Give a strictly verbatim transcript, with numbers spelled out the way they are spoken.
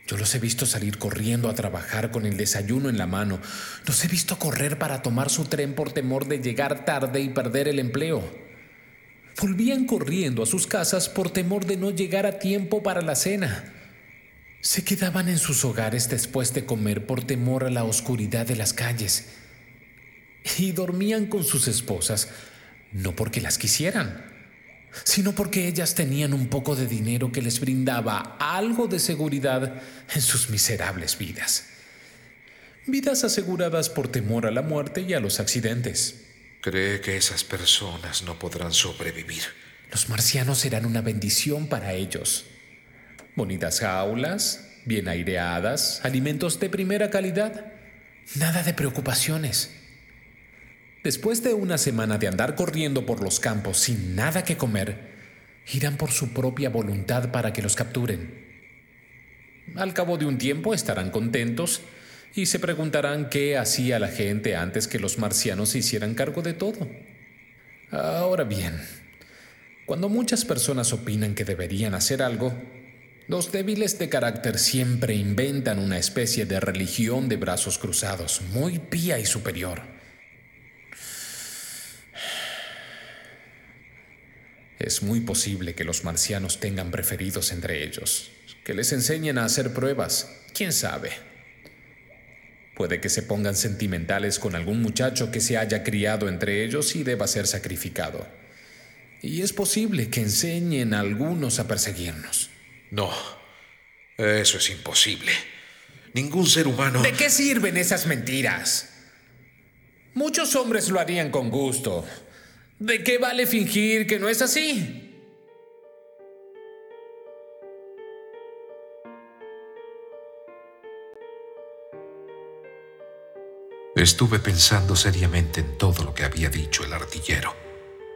Yo los he visto salir corriendo a trabajar con el desayuno en la mano. Los he visto correr para tomar su tren por temor de llegar tarde y perder el empleo. Volvían corriendo a sus casas por temor de no llegar a tiempo para la cena. Se quedaban en sus hogares después de comer por temor a la oscuridad de las calles. Y dormían con sus esposas, no porque las quisieran, sino porque ellas tenían un poco de dinero que les brindaba algo de seguridad en sus miserables vidas. Vidas aseguradas por temor a la muerte y a los accidentes. ¿Cree que esas personas no podrán sobrevivir? Los marcianos serán una bendición para ellos. Bonitas jaulas, bien aireadas, alimentos de primera calidad, nada de preocupaciones. Después de una semana de andar corriendo por los campos sin nada que comer, irán por su propia voluntad para que los capturen. Al cabo de un tiempo estarán contentos y se preguntarán qué hacía la gente antes que los marcianos se hicieran cargo de todo. Ahora bien, cuando muchas personas opinan que deberían hacer algo, los débiles de carácter siempre inventan una especie de religión de brazos cruzados, muy pía y superior. Es muy posible que los marcianos tengan preferidos entre ellos, que les enseñen a hacer pruebas, quién sabe. Puede que se pongan sentimentales con algún muchacho que se haya criado entre ellos y deba ser sacrificado. Y es posible que enseñen a algunos a perseguirnos. No, eso es imposible. Ningún ser humano... ¿De qué sirven esas mentiras? Muchos hombres lo harían con gusto. ¿De qué vale fingir que no es así? Estuve pensando seriamente en todo lo que había dicho el artillero.